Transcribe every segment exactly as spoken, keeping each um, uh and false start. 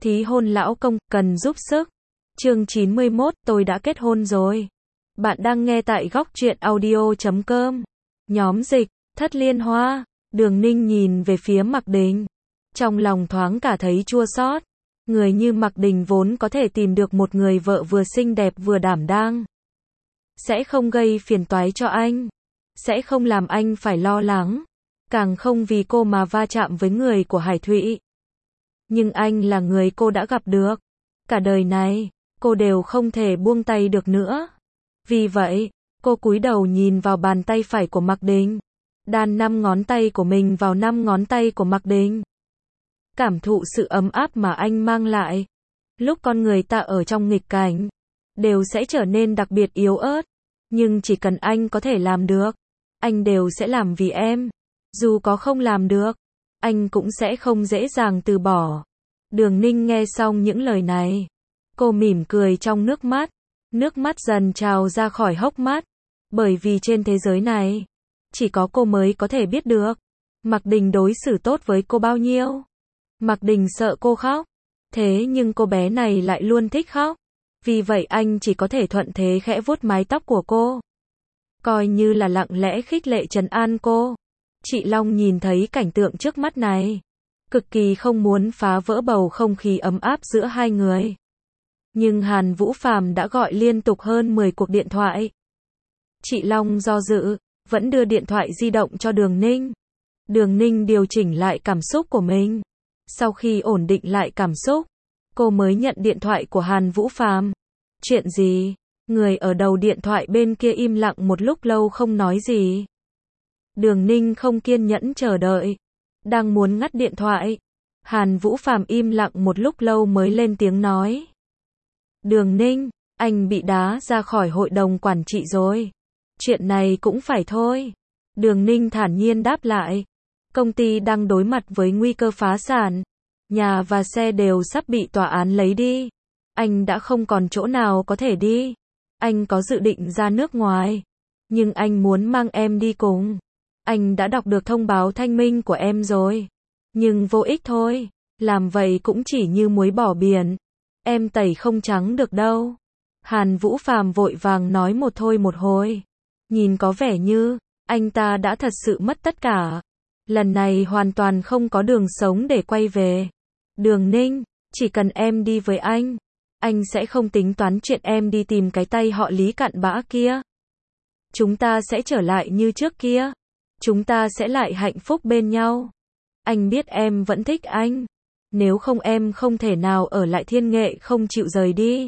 Thí hôn lão công, cần giúp sức. Chương chín mươi mốt, tôi đã kết hôn rồi. Bạn đang nghe tại góc truyện audio chấm com. Nhóm dịch, Thất Liên Hoa. Đường Ninh nhìn về phía Mạc Đình. Trong lòng thoáng cả thấy chua xót. Người như Mạc Đình vốn có thể tìm được một người vợ vừa xinh đẹp vừa đảm đang. Sẽ không gây phiền toái cho anh. Sẽ không làm anh phải lo lắng. Càng không vì cô mà va chạm với người của Hải Thụy. Nhưng anh là người cô đã gặp được. Cả đời này, cô đều không thể buông tay được nữa. Vì vậy, cô cúi đầu nhìn vào bàn tay phải của Mạc Đình. Đan năm ngón tay của mình vào năm ngón tay của Mạc Đình. Cảm thụ sự ấm áp mà anh mang lại. Lúc con người ta ở trong nghịch cảnh, đều sẽ trở nên đặc biệt yếu ớt. Nhưng chỉ cần anh có thể làm được, anh đều sẽ làm vì em. Dù có không làm được, anh cũng sẽ không dễ dàng từ bỏ. Đường Ninh nghe xong những lời này. Cô mỉm cười trong nước mắt. Nước mắt dần trào ra khỏi hốc mắt. Bởi vì trên thế giới này, chỉ có cô mới có thể biết được Mạc Đình đối xử tốt với cô bao nhiêu. Mạc Đình sợ cô khóc. Thế nhưng cô bé này lại luôn thích khóc. Vì vậy anh chỉ có thể thuận thế khẽ vuốt mái tóc của cô. Coi như là lặng lẽ khích lệ trấn an cô. Chị Long nhìn thấy cảnh tượng trước mắt này. Cực kỳ không muốn phá vỡ bầu không khí ấm áp giữa hai người. Nhưng Hàn Vũ Phàm đã gọi liên tục hơn mười cuộc điện thoại. Chị Long do dự, vẫn đưa điện thoại di động cho Đường Ninh. Đường Ninh điều chỉnh lại cảm xúc của mình. Sau khi ổn định lại cảm xúc, cô mới nhận điện thoại của Hàn Vũ Phàm. Chuyện gì? Người ở đầu điện thoại bên kia im lặng một lúc lâu không nói gì. Đường Ninh không kiên nhẫn chờ đợi. Đang muốn ngắt điện thoại. Hàn Vũ Phàm im lặng một lúc lâu mới lên tiếng nói. Đường Ninh, anh bị đá ra khỏi hội đồng quản trị rồi. Chuyện này cũng phải thôi. Đường Ninh thản nhiên đáp lại. Công ty đang đối mặt với nguy cơ phá sản. Nhà và xe đều sắp bị tòa án lấy đi. Anh đã không còn chỗ nào có thể đi. Anh có dự định ra nước ngoài. Nhưng anh muốn mang em đi cùng. Anh đã đọc được thông báo thanh minh của em rồi. Nhưng vô ích thôi. Làm vậy cũng chỉ như muối bỏ biển. Em tẩy không trắng được đâu. Hàn Vũ Phàm vội vàng nói một thôi một hồi. Nhìn có vẻ như, anh ta đã thật sự mất tất cả. Lần này hoàn toàn không có đường sống để quay về. Đường Ninh, chỉ cần em đi với anh, anh sẽ không tính toán chuyện em đi tìm cái tay họ Lý cặn bã kia. Chúng ta sẽ trở lại như trước kia. Chúng ta sẽ lại hạnh phúc bên nhau. Anh biết em vẫn thích anh. Nếu không em không thể nào ở lại Thiên Nghệ không chịu rời đi.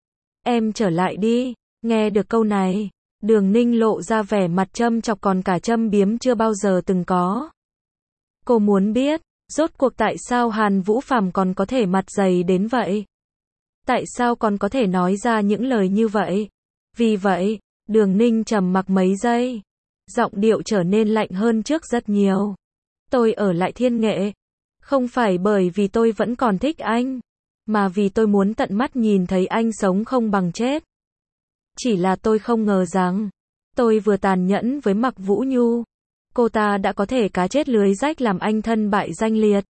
Em trở lại đi. Nghe được câu này, Đường Ninh lộ ra vẻ mặt châm chọc còn cả châm biếm chưa bao giờ từng có. Cô muốn biết, rốt cuộc tại sao Hàn Vũ Phàm còn có thể mặt dày đến vậy? Tại sao còn có thể nói ra những lời như vậy? Vì vậy, Đường Ninh trầm mặc mấy giây. Giọng điệu trở nên lạnh hơn trước rất nhiều. Tôi ở lại Thiên Nghệ. Không phải bởi vì tôi vẫn còn thích anh. Mà vì tôi muốn tận mắt nhìn thấy anh sống không bằng chết. Chỉ là tôi không ngờ rằng, tôi vừa tàn nhẫn với Mạc Vũ Nhu. Cô ta đã có thể cá chết lưới rách làm anh thân bại danh liệt.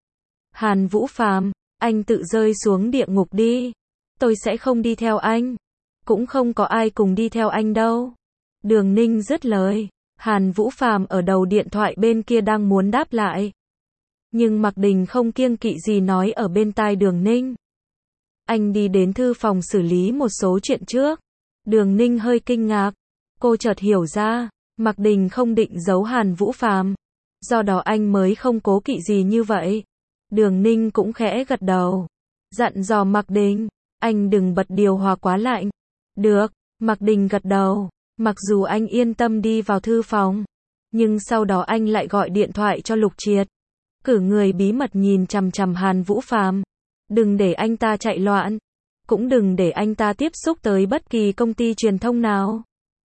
Hàn Vũ Phàm, anh tự rơi xuống địa ngục đi. Tôi sẽ không đi theo anh. Cũng không có ai cùng đi theo anh đâu. Đường Ninh dứt lời. Hàn Vũ Phàm ở đầu điện thoại bên kia đang muốn đáp lại. Nhưng Mạc Đình không kiêng kỵ gì nói ở bên tai Đường Ninh. Anh đi đến thư phòng xử lý một số chuyện trước. Đường Ninh hơi kinh ngạc. Cô chợt hiểu ra, Mạc Đình không định giấu Hàn Vũ Phàm. Do đó anh mới không cố kỵ gì như vậy. Đường Ninh cũng khẽ gật đầu. Dặn dò Mạc Đình, anh đừng bật điều hòa quá lạnh. Được, Mạc Đình gật đầu. Mặc dù anh yên tâm đi vào thư phòng, nhưng sau đó anh lại gọi điện thoại cho Lục Triệt. Cử người bí mật nhìn chằm chằm Hàn Vũ Phàm. Đừng để anh ta chạy loạn. Cũng đừng để anh ta tiếp xúc tới bất kỳ công ty truyền thông nào.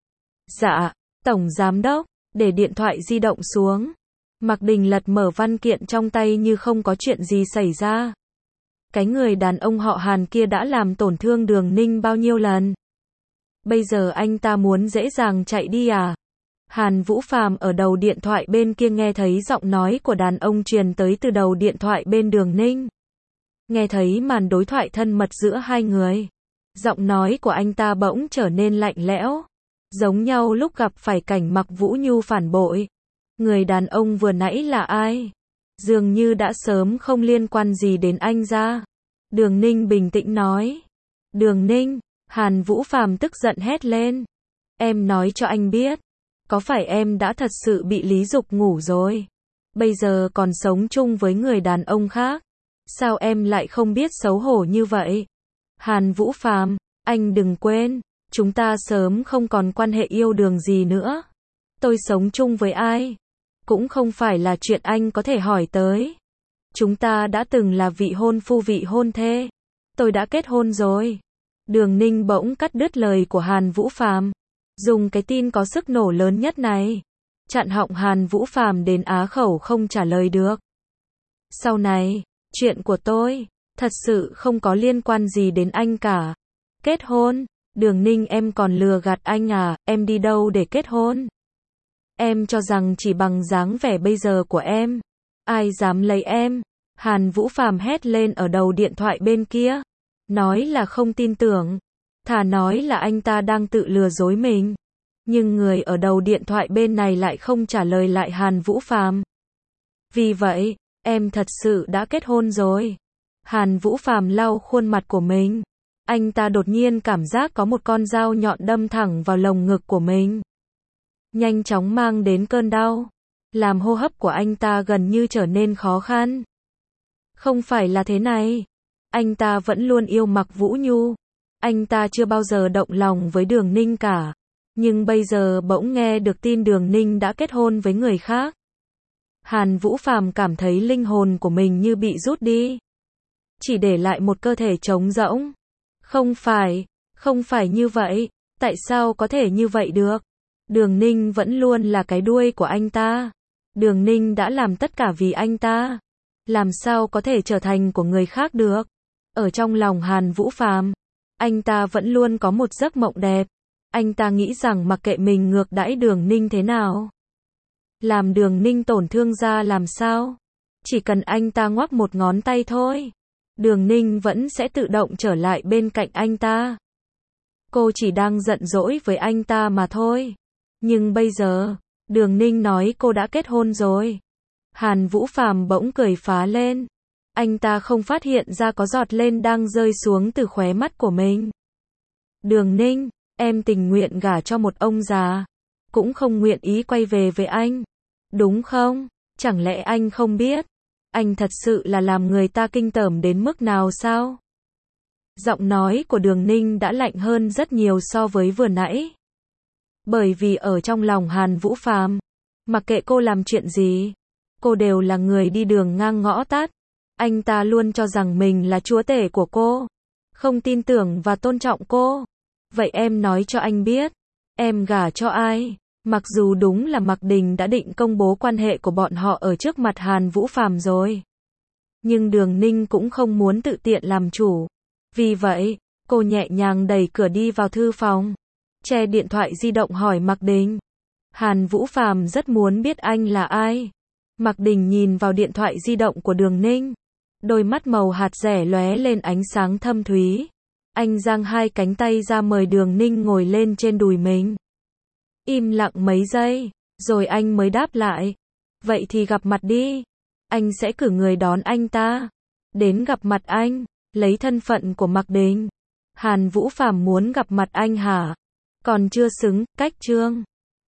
Dạ, Tổng Giám Đốc, để điện thoại di động xuống. Mạc Đình lật mở văn kiện trong tay như không có chuyện gì xảy ra. Cái người đàn ông họ Hàn kia đã làm tổn thương Đường Ninh bao nhiêu lần. Bây giờ anh ta muốn dễ dàng chạy đi à? Hàn Vũ Phàm ở đầu điện thoại bên kia nghe thấy giọng nói của đàn ông truyền tới từ đầu điện thoại bên Đường Ninh. Nghe thấy màn đối thoại thân mật giữa hai người. Giọng nói của anh ta bỗng trở nên lạnh lẽo. Giống nhau lúc gặp phải cảnh Mạc Vũ Nhu phản bội. Người đàn ông vừa nãy là ai? Dường như đã sớm không liên quan gì đến anh ra. Đường Ninh bình tĩnh nói. Đường Ninh, Hàn Vũ Phàm tức giận hét lên. Em nói cho anh biết. Có phải em đã thật sự bị Lý Dục ngủ rồi? Bây giờ còn sống chung với người đàn ông khác. Sao em lại không biết xấu hổ như vậy? Hàn Vũ Phàm, anh đừng quên. Chúng ta sớm không còn quan hệ yêu đương gì nữa. Tôi sống chung với ai? Cũng không phải là chuyện anh có thể hỏi tới. Chúng ta đã từng là vị hôn phu vị hôn thê. Tôi đã kết hôn rồi. Đường Ninh bỗng cắt đứt lời của Hàn Vũ Phàm. Dùng cái tin có sức nổ lớn nhất này. Chặn họng Hàn Vũ Phàm đến á khẩu không trả lời được. Sau này, chuyện của tôi, thật sự không có liên quan gì đến anh cả. Kết hôn? Đường Ninh em còn lừa gạt anh à, em đi đâu để kết hôn? Em cho rằng chỉ bằng dáng vẻ bây giờ của em, ai dám lấy em? Hàn Vũ Phàm hét lên ở đầu điện thoại bên kia. Nói là không tin tưởng. Thà nói là anh ta đang tự lừa dối mình. Nhưng người ở đầu điện thoại bên này lại không trả lời lại Hàn Vũ Phàm. Vì vậy, em thật sự đã kết hôn rồi. Hàn Vũ Phàm lau khuôn mặt của mình. Anh ta đột nhiên cảm giác có một con dao nhọn đâm thẳng vào lồng ngực của mình. Nhanh chóng mang đến cơn đau. Làm hô hấp của anh ta gần như trở nên khó khăn. Không phải là thế này. Anh ta vẫn luôn yêu Mạc Vũ Nhu. Anh ta chưa bao giờ động lòng với Đường Ninh cả. Nhưng bây giờ bỗng nghe được tin Đường Ninh đã kết hôn với người khác. Hàn Vũ Phàm cảm thấy linh hồn của mình như bị rút đi. Chỉ để lại một cơ thể trống rỗng. Không phải, không phải như vậy. Tại sao có thể như vậy được? Đường Ninh vẫn luôn là cái đuôi của anh ta. Đường Ninh đã làm tất cả vì anh ta. Làm sao có thể trở thành của người khác được? Ở trong lòng Hàn Vũ Phàm, anh ta vẫn luôn có một giấc mộng đẹp. Anh ta nghĩ rằng mặc kệ mình ngược đãi Đường Ninh thế nào, làm Đường Ninh tổn thương ra làm sao, chỉ cần anh ta ngoắc một ngón tay thôi, Đường Ninh vẫn sẽ tự động trở lại bên cạnh anh ta. Cô chỉ đang giận dỗi với anh ta mà thôi. Nhưng bây giờ, Đường Ninh nói cô đã kết hôn rồi. Hàn Vũ Phàm bỗng cười phá lên. Anh ta không phát hiện ra có giọt lên đang rơi xuống từ khóe mắt của mình. Đường Ninh, em tình nguyện gả cho một ông già, cũng không nguyện ý quay về với anh. Đúng không? Chẳng lẽ anh không biết? Anh thật sự là làm người ta kinh tởm đến mức nào sao? Giọng nói của Đường Ninh đã lạnh hơn rất nhiều so với vừa nãy. Bởi vì ở trong lòng Hàn Vũ Phàm, mặc kệ cô làm chuyện gì, cô đều là người đi đường ngang ngõ tắt. Anh ta luôn cho rằng mình là chúa tể của cô, không tin tưởng và tôn trọng cô. Vậy em nói cho anh biết, em gả cho ai? Mặc dù đúng là Mạc Đình đã định công bố quan hệ của bọn họ ở trước mặt Hàn Vũ Phàm rồi. Nhưng Đường Ninh cũng không muốn tự tiện làm chủ. Vì vậy, cô nhẹ nhàng đẩy cửa đi vào thư phòng, che điện thoại di động hỏi Mạc Đình. Hàn Vũ Phàm rất muốn biết anh là ai. Mạc Đình nhìn vào điện thoại di động của Đường Ninh. Đôi mắt màu hạt rẻ lóe lên ánh sáng thâm thúy. Anh giang hai cánh tay ra mời Đường Ninh ngồi lên trên đùi mình. Im lặng mấy giây, rồi anh mới đáp lại. Vậy thì gặp mặt đi. Anh sẽ cử người đón anh ta đến gặp mặt anh, lấy thân phận của Mạc Đình. Hàn Vũ Phàm muốn gặp mặt anh hả? Còn chưa xứng, cách chương.